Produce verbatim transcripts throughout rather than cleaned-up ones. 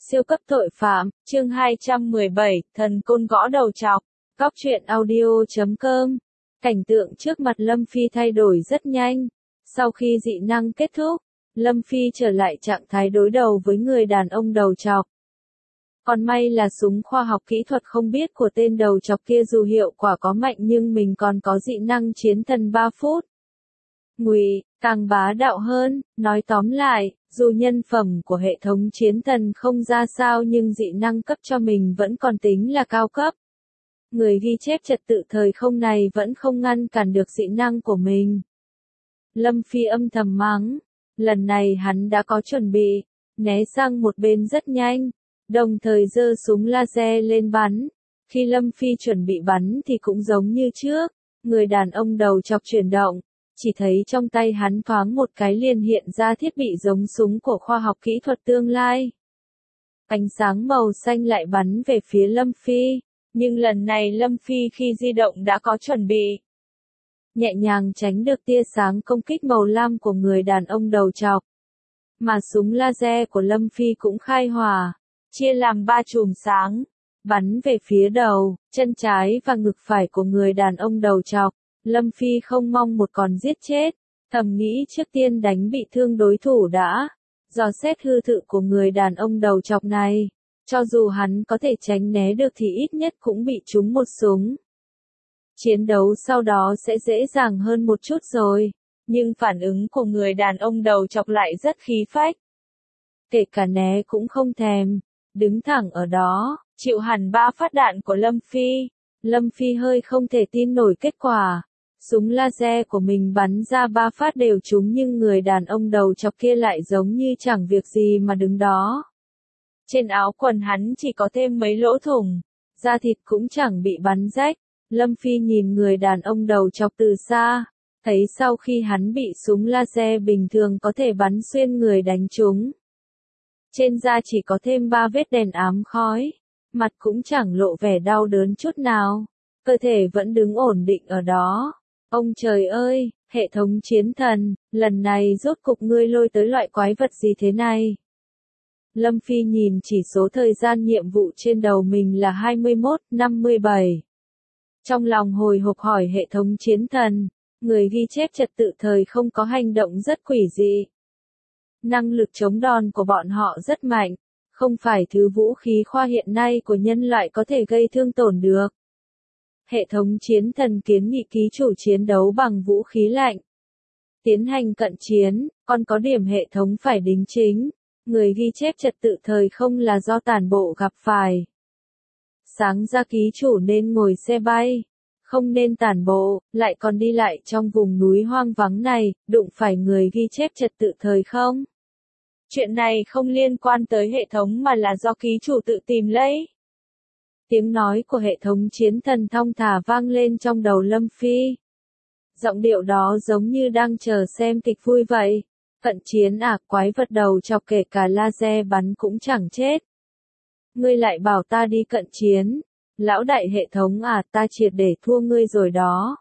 Siêu cấp tội phạm, chương hai trăm mười bảy, thần côn gõ đầu chọc. Góc truyện audio chấm com. Cảnh tượng trước mặt Lâm Phi thay đổi rất nhanh. Sau khi dị năng kết thúc, Lâm Phi trở lại trạng thái đối đầu với người đàn ông đầu chọc. Còn may là súng khoa học kỹ thuật không biết của tên đầu chọc kia dù hiệu quả có mạnh nhưng mình còn có dị năng chiến thần ba phút. Ngụy, càng bá đạo hơn, nói tóm lại, dù nhân phẩm của hệ thống chiến thần không ra sao nhưng dị năng cấp cho mình vẫn còn tính là cao cấp. Người ghi chép trật tự thời không này vẫn không ngăn cản được dị năng của mình. Lâm Phi âm thầm mắng, lần này hắn đã có chuẩn bị, né sang một bên rất nhanh, đồng thời giơ súng laser lên bắn. Khi Lâm Phi chuẩn bị bắn thì cũng giống như trước, người đàn ông đầu chọc chuyển động. Chỉ thấy trong tay hắn thoáng một cái liền hiện ra thiết bị giống súng của khoa học kỹ thuật tương lai. Ánh sáng màu xanh lại bắn về phía Lâm Phi, nhưng lần này Lâm Phi khi di động đã có chuẩn bị. Nhẹ nhàng tránh được tia sáng công kích màu lam của người đàn ông đầu chọc. Mà súng laser của Lâm Phi cũng khai hỏa, chia làm ba chùm sáng, bắn về phía đầu, chân trái và ngực phải của người đàn ông đầu chọc. Lâm Phi không mong một con giết chết, thầm nghĩ trước tiên đánh bị thương đối thủ đã. Dò xét hư thực của người đàn ông đầu chọc này, cho dù hắn có thể tránh né được thì ít nhất cũng bị trúng một súng. Chiến đấu sau đó sẽ dễ dàng hơn một chút rồi, nhưng phản ứng của người đàn ông đầu chọc lại rất khí phách. Kể cả né cũng không thèm, đứng thẳng ở đó, chịu hẳn ba phát đạn của Lâm Phi. Lâm Phi hơi không thể tin nổi kết quả. Súng laser của mình bắn ra ba phát đều trúng nhưng người đàn ông đầu chọc kia lại giống như chẳng việc gì mà đứng đó. Trên áo quần hắn chỉ có thêm mấy lỗ thủng, da thịt cũng chẳng bị bắn rách. Lâm Phi nhìn người đàn ông đầu chọc từ xa, thấy sau khi hắn bị súng laser bình thường có thể bắn xuyên người đánh trúng. Trên da chỉ có thêm ba vết đèn ám khói, mặt cũng chẳng lộ vẻ đau đớn chút nào, cơ thể vẫn đứng ổn định ở đó. Ông trời ơi, hệ thống chiến thần, lần này rốt cục ngươi lôi tới loại quái vật gì thế này? Lâm Phi nhìn chỉ số thời gian nhiệm vụ trên đầu mình là hai mươi mốt năm mươi bảy. Trong lòng hồi hộp hỏi hệ thống chiến thần, người ghi chép trật tự thời không có hành động rất quỷ dị. Năng lực chống đòn của bọn họ rất mạnh, không phải thứ vũ khí khoa hiện nay của nhân loại có thể gây thương tổn được. Hệ thống chiến thần kiến nghị ký chủ chiến đấu bằng vũ khí lạnh. Tiến hành cận chiến, còn có điểm hệ thống phải đính chính. Người ghi chép trật tự thời không là do tản bộ gặp phải. Sáng ra ký chủ nên ngồi xe bay, không nên tản bộ, lại còn đi lại trong vùng núi hoang vắng này, đụng phải người ghi chép trật tự thời không. Chuyện này không liên quan tới hệ thống mà là do ký chủ tự tìm lấy. Tiếng nói của hệ thống chiến thần thong thả vang lên trong đầu Lâm Phi. Giọng điệu đó giống như đang chờ xem kịch vui vậy. Cận chiến à, quái vật đầu chọc kể cả laser bắn cũng chẳng chết. Ngươi lại bảo ta đi cận chiến. Lão đại hệ thống à, ta triệt để thua ngươi rồi đó.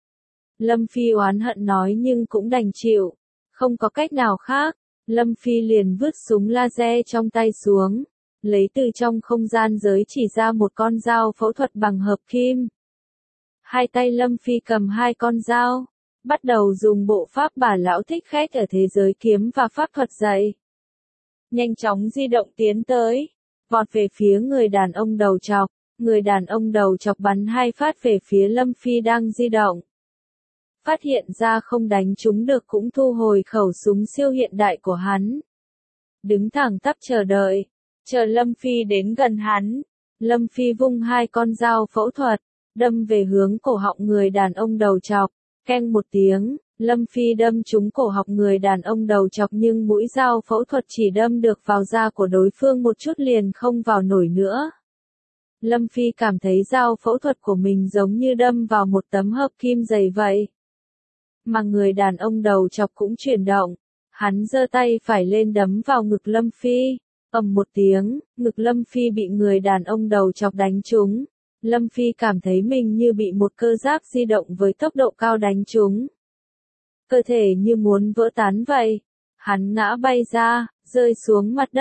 Lâm Phi oán hận nói nhưng cũng đành chịu. Không có cách nào khác. Lâm Phi liền vứt súng laser trong tay xuống. Lấy từ trong không gian giới chỉ ra một con dao phẫu thuật bằng hợp kim. Hai tay Lâm Phi cầm hai con dao, bắt đầu dùng bộ pháp bà lão thích khách ở thế giới kiếm và pháp thuật dạy. Nhanh chóng di động tiến tới, vọt về phía người đàn ông đầu chọc, người đàn ông đầu chọc bắn hai phát về phía Lâm Phi đang di động. Phát hiện ra không đánh trúng được cũng thu hồi khẩu súng siêu hiện đại của hắn. Đứng thẳng tắp chờ đợi. Chờ Lâm Phi đến gần hắn, Lâm Phi vung hai con dao phẫu thuật, đâm về hướng cổ họng người đàn ông đầu chọc, keng một tiếng, Lâm Phi đâm trúng cổ họng người đàn ông đầu chọc nhưng mũi dao phẫu thuật chỉ đâm được vào da của đối phương một chút liền không vào nổi nữa. Lâm Phi cảm thấy dao phẫu thuật của mình giống như đâm vào một tấm hợp kim dày vậy. Mà người đàn ông đầu chọc cũng chuyển động, hắn giơ tay phải lên đấm vào ngực Lâm Phi. Ầm một tiếng, ngực Lâm Phi bị người đàn ông đầu chọc đánh trúng. Lâm Phi cảm thấy mình như bị một cơ giáp di động với tốc độ cao đánh trúng. Cơ thể như muốn vỡ tán vậy. Hắn ngã bay ra, rơi xuống mặt đất,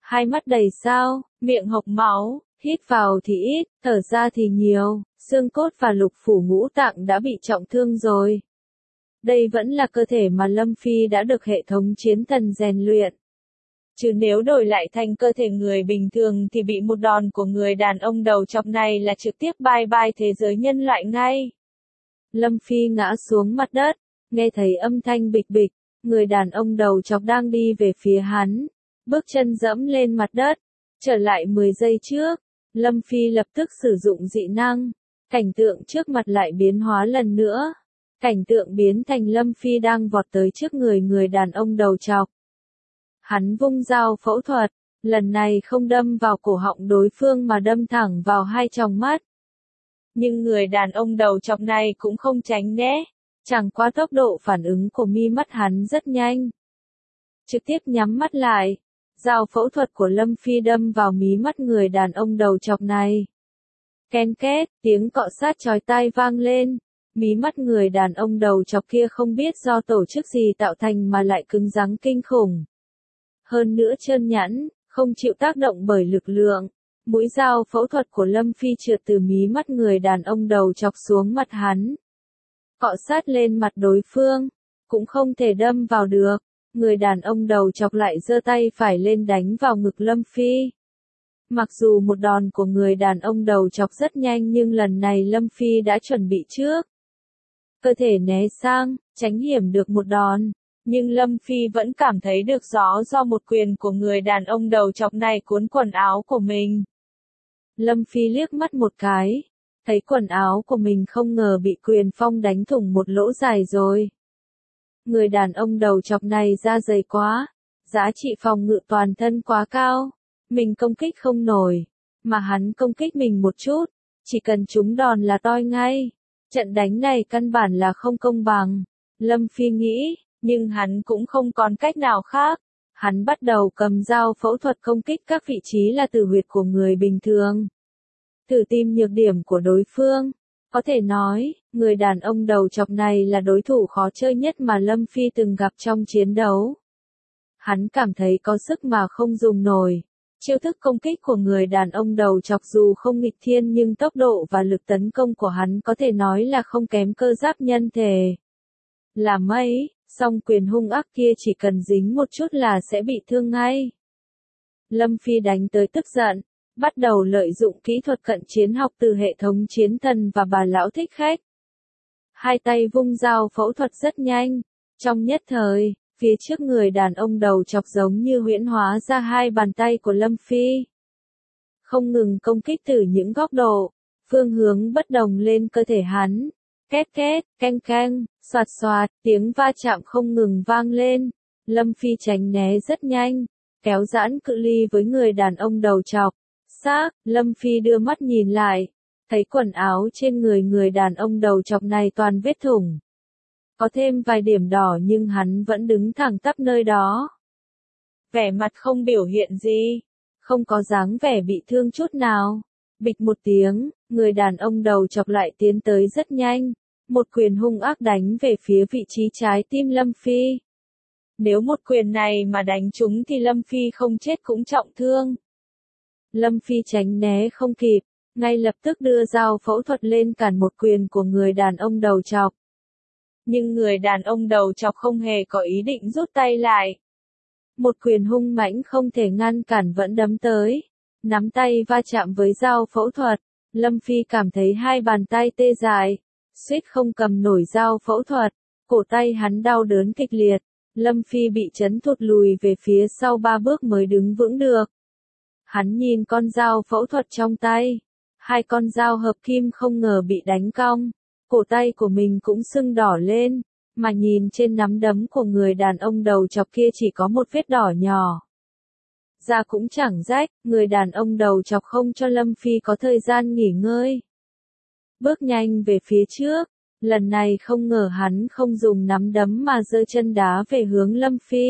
hai mắt đầy sao, miệng hộc máu, hít vào thì ít, thở ra thì nhiều, xương cốt và lục phủ ngũ tạng đã bị trọng thương rồi. Đây vẫn là cơ thể mà Lâm Phi đã được hệ thống chiến thần rèn luyện. Chứ nếu đổi lại thành cơ thể người bình thường thì bị một đòn của người đàn ông đầu chọc này là trực tiếp bye bye thế giới nhân loại ngay. Lâm Phi ngã xuống mặt đất, nghe thấy âm thanh bịch bịch, người đàn ông đầu chọc đang đi về phía hắn, bước chân dẫm lên mặt đất, trở lại mười giây trước, Lâm Phi lập tức sử dụng dị năng, cảnh tượng trước mặt lại biến hóa lần nữa, cảnh tượng biến thành Lâm Phi đang vọt tới trước người người đàn ông đầu chọc. Hắn vung dao phẫu thuật, lần này không đâm vào cổ họng đối phương mà đâm thẳng vào hai tròng mắt. Nhưng người đàn ông đầu chọc này cũng không tránh né, chẳng qua tốc độ phản ứng của mi mắt hắn rất nhanh. Trực tiếp nhắm mắt lại, dao phẫu thuật của Lâm Phi đâm vào mí mắt người đàn ông đầu chọc này. Ken két, tiếng cọ sát chói tai vang lên, mí mắt người đàn ông đầu chọc kia không biết do tổ chức gì tạo thành mà lại cứng rắn kinh khủng. Hơn nữa trơn nhẵn, không chịu tác động bởi lực lượng. Mũi dao phẫu thuật của Lâm Phi trượt từ mí mắt người đàn ông đầu chọc xuống mặt hắn. Cọ sát lên mặt đối phương, cũng không thể đâm vào được. Người đàn ông đầu chọc lại giơ tay phải lên đánh vào ngực Lâm Phi. Mặc dù một đòn của người đàn ông đầu chọc rất nhanh nhưng lần này Lâm Phi đã chuẩn bị trước. Cơ thể né sang, tránh hiểm được một đòn. Nhưng Lâm Phi vẫn cảm thấy được rõ do một quyền của người đàn ông đầu chọc này cuốn quần áo của mình. Lâm Phi liếc mắt một cái, thấy quần áo của mình không ngờ bị quyền phong đánh thủng một lỗ dài rồi. Người đàn ông đầu chọc này da dày quá, giá trị phòng ngự toàn thân quá cao, mình công kích không nổi, mà hắn công kích mình một chút, chỉ cần trúng đòn là toi ngay. Trận đánh này căn bản là không công bằng, Lâm Phi nghĩ. Nhưng hắn cũng không còn cách nào khác. Hắn bắt đầu cầm dao phẫu thuật công kích các vị trí là tử huyệt của người bình thường. Thử tìm nhược điểm của đối phương. Có thể nói, người đàn ông đầu chọc này là đối thủ khó chơi nhất mà Lâm Phi từng gặp trong chiến đấu. Hắn cảm thấy có sức mà không dùng nổi. Chiêu thức công kích của người đàn ông đầu chọc dù không nghịch thiên nhưng tốc độ và lực tấn công của hắn có thể nói là không kém cơ giáp nhân thể. Là mấy, song quyền hung ác kia chỉ cần dính một chút là sẽ bị thương ngay. Lâm Phi đánh tới tức giận, bắt đầu lợi dụng kỹ thuật cận chiến học từ hệ thống chiến thần và bà lão thích khách. Hai tay vung dao phẫu thuật rất nhanh, trong nhất thời, phía trước người đàn ông đầu chọc giống như huyễn hóa ra hai bàn tay của Lâm Phi. Không ngừng công kích từ những góc độ, phương hướng bất đồng lên cơ thể hắn. Két két, keng keng, soạt soạt, tiếng va chạm không ngừng vang lên. Lâm Phi tránh né rất nhanh, kéo giãn cự ly với người đàn ông đầu chọc. Xác, Lâm Phi đưa mắt nhìn lại, thấy quần áo trên người người đàn ông đầu chọc này toàn vết thủng. Có thêm vài điểm đỏ nhưng hắn vẫn đứng thẳng tắp nơi đó. Vẻ mặt không biểu hiện gì, không có dáng vẻ bị thương chút nào. Bịch một tiếng, người đàn ông đầu chọc lại tiến tới rất nhanh. Một quyền hung ác đánh về phía vị trí trái tim Lâm Phi. Nếu một quyền này mà đánh trúng thì Lâm Phi không chết cũng trọng thương. Lâm Phi tránh né không kịp, ngay lập tức đưa dao phẫu thuật lên cản một quyền của người đàn ông đầu chọc. Nhưng người đàn ông đầu chọc không hề có ý định rút tay lại. Một quyền hung mãnh không thể ngăn cản vẫn đấm tới. Nắm tay va chạm với dao phẫu thuật, Lâm Phi cảm thấy hai bàn tay tê dại. Suýt không cầm nổi dao phẫu thuật, cổ tay hắn đau đớn kịch liệt, Lâm Phi bị chấn thụt lùi về phía sau ba bước mới đứng vững được. Hắn nhìn con dao phẫu thuật trong tay, hai con dao hợp kim không ngờ bị đánh cong, cổ tay của mình cũng sưng đỏ lên, mà nhìn trên nắm đấm của người đàn ông đầu chọc kia chỉ có một vết đỏ nhỏ. Da cũng chẳng rách, người đàn ông đầu chọc không cho Lâm Phi có thời gian nghỉ ngơi. Bước nhanh về phía trước, lần này không ngờ hắn không dùng nắm đấm mà giơ chân đá về hướng Lâm Phi.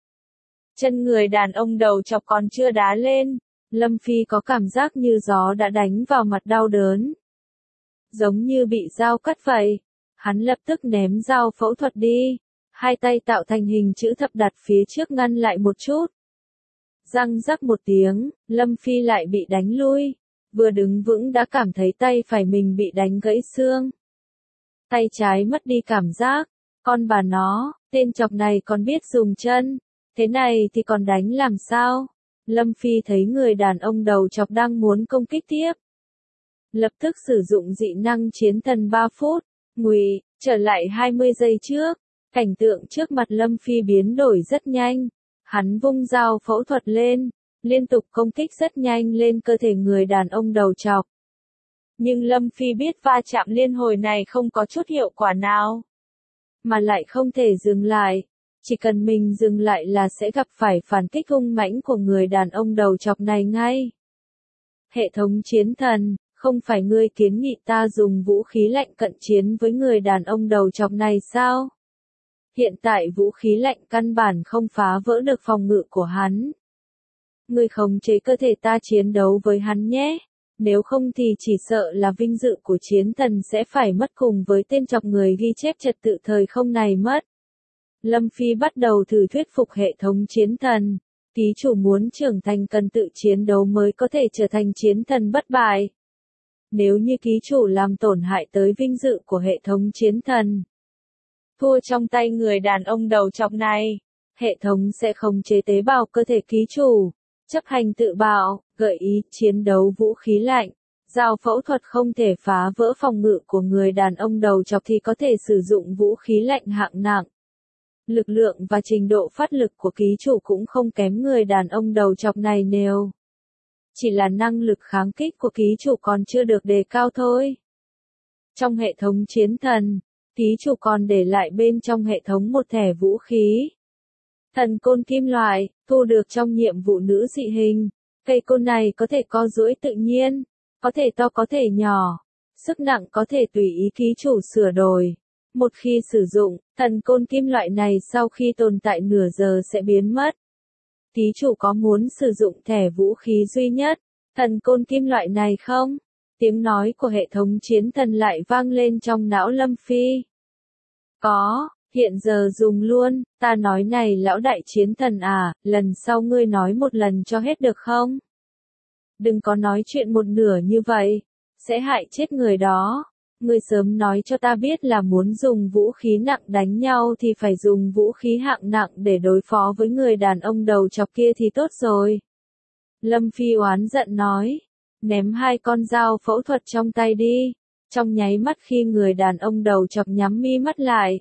Chân người đàn ông đầu chọc còn chưa đá lên, Lâm Phi có cảm giác như gió đã đánh vào mặt đau đớn. Giống như bị dao cắt vậy, hắn lập tức ném dao phẫu thuật đi, hai tay tạo thành hình chữ thập đặt phía trước ngăn lại một chút. Răng rắc một tiếng, Lâm Phi lại bị đánh lui. Vừa đứng vững đã cảm thấy tay phải mình bị đánh gãy xương. Tay trái mất đi cảm giác. Con bà nó, tên chọc này còn biết dùng chân. Thế này thì còn đánh làm sao? Lâm Phi thấy người đàn ông đầu chọc đang muốn công kích tiếp. Lập tức sử dụng dị năng chiến thần ba phút. Ngụy, trở lại hai mươi giây trước. Cảnh tượng trước mặt Lâm Phi biến đổi rất nhanh. Hắn vung dao phẫu thuật lên, liên tục công kích rất nhanh lên cơ thể người đàn ông đầu chọc. Nhưng Lâm Phi biết va chạm liên hồi này không có chút hiệu quả nào. Mà lại không thể dừng lại. Chỉ cần mình dừng lại là sẽ gặp phải phản kích hung mãnh của người đàn ông đầu chọc này ngay. Hệ thống chiến thần, không phải ngươi kiến nghị ta dùng vũ khí lạnh cận chiến với người đàn ông đầu chọc này sao? Hiện tại vũ khí lạnh căn bản không phá vỡ được phòng ngự của hắn. Ngươi khống chế cơ thể ta chiến đấu với hắn nhé. Nếu không thì chỉ sợ là vinh dự của chiến thần sẽ phải mất cùng với tên chọc người ghi chép trật tự thời không này mất. Lâm Phi bắt đầu thử thuyết phục hệ thống chiến thần. Ký chủ muốn trưởng thành cần tự chiến đấu mới có thể trở thành chiến thần bất bại. Nếu như ký chủ làm tổn hại tới vinh dự của hệ thống chiến thần, thua trong tay người đàn ông đầu chọc này, hệ thống sẽ khống chế tế bào cơ thể ký chủ, chấp hành tự bạo, gợi ý chiến đấu vũ khí lạnh. Dao phẫu thuật không thể phá vỡ phòng ngự của người đàn ông đầu chọc thì có thể sử dụng vũ khí lạnh hạng nặng. Lực lượng và trình độ phát lực của ký chủ cũng không kém người đàn ông đầu chọc này nêu. Chỉ là năng lực kháng kích của ký chủ còn chưa được đề cao thôi. Trong hệ thống chiến thần, ký chủ còn để lại bên trong hệ thống một thẻ vũ khí. Thần côn kim loại, thu được trong nhiệm vụ nữ dị hình. Cây côn này có thể co duỗi tự nhiên, có thể to có thể nhỏ. Sức nặng có thể tùy ý ký chủ sửa đổi. Một khi sử dụng, thần côn kim loại này sau khi tồn tại nửa giờ sẽ biến mất. Ký chủ có muốn sử dụng thẻ vũ khí duy nhất, thần côn kim loại này không? Tiếng nói của hệ thống chiến thần lại vang lên trong não Lâm Phi. Có, hiện giờ dùng luôn, ta nói này lão đại chiến thần à, lần sau ngươi nói một lần cho hết được không? Đừng có nói chuyện một nửa như vậy, sẽ hại chết người đó. Ngươi sớm nói cho ta biết là muốn dùng vũ khí nặng đánh nhau thì phải dùng vũ khí hạng nặng để đối phó với người đàn ông đầu chọc kia thì tốt rồi. Lâm Phi oán giận nói, ném hai con dao phẫu thuật trong tay đi. Trong nháy mắt khi người đàn ông đầu chọc nhắm mi mắt lại,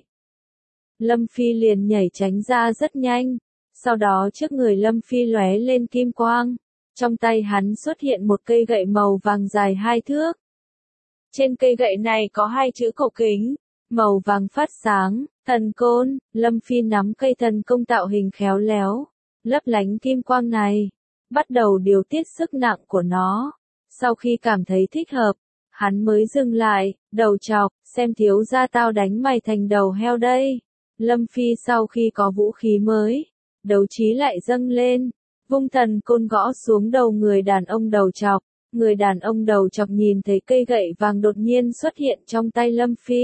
Lâm Phi liền nhảy tránh ra rất nhanh. Sau đó trước người Lâm Phi lóe lên kim quang. Trong tay hắn xuất hiện một cây gậy màu vàng dài hai thước. Trên cây gậy này có hai chữ cổ kính, màu vàng phát sáng, thần côn. Lâm Phi nắm cây thần công tạo hình khéo léo, lấp lánh kim quang này, bắt đầu điều tiết sức nặng của nó. Sau khi cảm thấy thích hợp, hắn mới dừng lại, đầu chọc, xem thiếu gia tao đánh mày thành đầu heo đây. Lâm Phi sau khi có vũ khí mới, đấu trí lại dâng lên, vung thần côn gõ xuống đầu người đàn ông đầu chọc. Người đàn ông đầu chọc nhìn thấy cây gậy vàng đột nhiên xuất hiện trong tay Lâm Phi.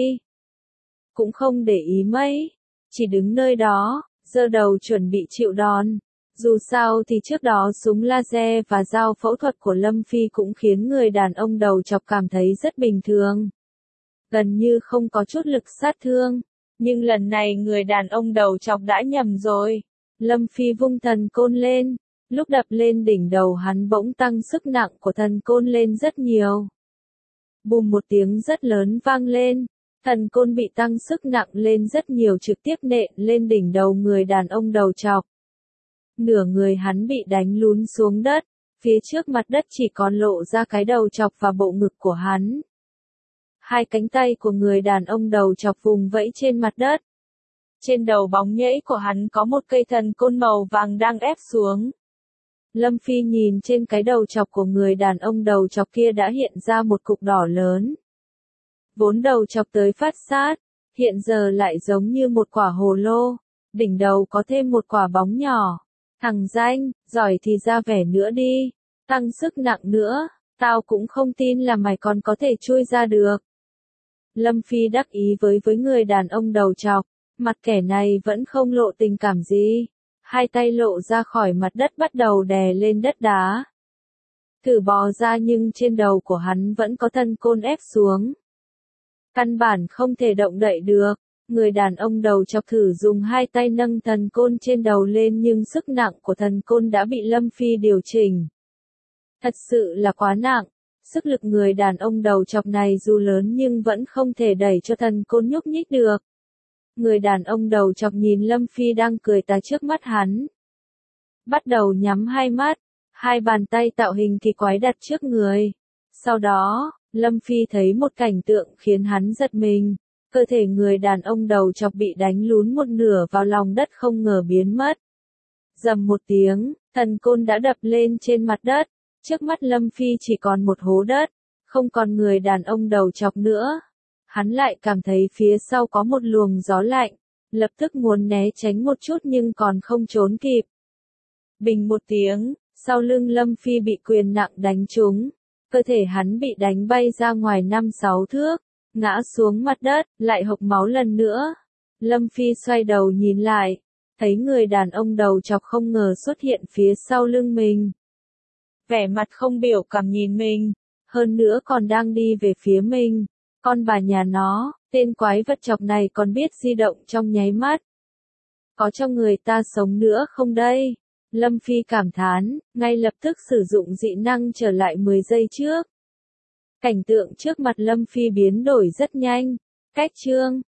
Cũng không để ý mấy, chỉ đứng nơi đó, giơ đầu chuẩn bị chịu đòn. Dù sao thì trước đó súng laser và dao phẫu thuật của Lâm Phi cũng khiến người đàn ông đầu chọc cảm thấy rất bình thường. Gần như không có chút lực sát thương. Nhưng lần này người đàn ông đầu chọc đã nhầm rồi. Lâm Phi vung thần côn lên. Lúc đập lên đỉnh đầu hắn bỗng tăng sức nặng của thần côn lên rất nhiều. Bùm một tiếng rất lớn vang lên. Thần côn bị tăng sức nặng lên rất nhiều trực tiếp nện lên đỉnh đầu người đàn ông đầu chọc. Nửa người hắn bị đánh lún xuống đất. Phía trước mặt đất chỉ còn lộ ra cái đầu chọc và bộ ngực của hắn. Hai cánh tay của người đàn ông đầu chọc vùng vẫy trên mặt đất. Trên đầu bóng nhẫy của hắn có một cây thần côn màu vàng đang ép xuống. Lâm Phi nhìn trên cái đầu chọc của người đàn ông đầu chọc kia đã hiện ra một cục đỏ lớn. Vốn đầu chọc tới phát sát, hiện giờ lại giống như một quả hồ lô, đỉnh đầu có thêm một quả bóng nhỏ. Thằng danh, giỏi thì ra vẻ nữa đi, tăng sức nặng nữa, tao cũng không tin là mày còn có thể chui ra được. Lâm Phi đắc ý với với người đàn ông đầu chọc, mặt kẻ này vẫn không lộ tình cảm gì. hai tay lộ ra khỏi mặt đất bắt đầu đè lên đất đá. Thử bò ra nhưng trên đầu của hắn vẫn có thân côn ép xuống. Căn bản không thể động đậy được. Người đàn ông đầu chọc thử dùng hai tay nâng thần côn trên đầu lên nhưng sức nặng của thần côn đã bị Lâm Phi điều chỉnh. Thật sự là quá nặng. Sức lực người đàn ông đầu chọc này dù lớn nhưng vẫn không thể đẩy cho thần côn nhúc nhích được. Người đàn ông đầu chọc nhìn Lâm Phi đang cười tà trước mắt hắn. Bắt đầu nhắm hai mắt, hai bàn tay tạo hình kỳ quái đặt trước người. Sau đó, Lâm Phi thấy một cảnh tượng khiến hắn giật mình. Cơ thể người đàn ông đầu chọc bị đánh lún một nửa vào lòng đất không ngờ biến mất. Rầm một tiếng, thần côn đã đập lên trên mặt đất. Trước mắt Lâm Phi chỉ còn một hố đất, không còn người đàn ông đầu chọc nữa. Hắn lại cảm thấy phía sau có một luồng gió lạnh, lập tức muốn né tránh một chút nhưng còn không trốn kịp. Bình một tiếng, sau lưng Lâm Phi bị quyền nặng đánh trúng, cơ thể hắn bị đánh bay ra ngoài năm sáu thước, ngã xuống mặt đất, lại hộc máu lần nữa. Lâm Phi xoay đầu nhìn lại, thấy người đàn ông đầu chọc không ngờ xuất hiện phía sau lưng mình. Vẻ mặt không biểu cảm nhìn mình, hơn nữa còn đang đi về phía mình. Con bà nhà nó, tên quái vật chọc này còn biết di động trong nháy mắt. Có cho người ta sống nữa không đây? Lâm Phi cảm thán, ngay lập tức sử dụng dị năng trở lại mười giây trước. Cảnh tượng trước mặt Lâm Phi biến đổi rất nhanh. Cách chương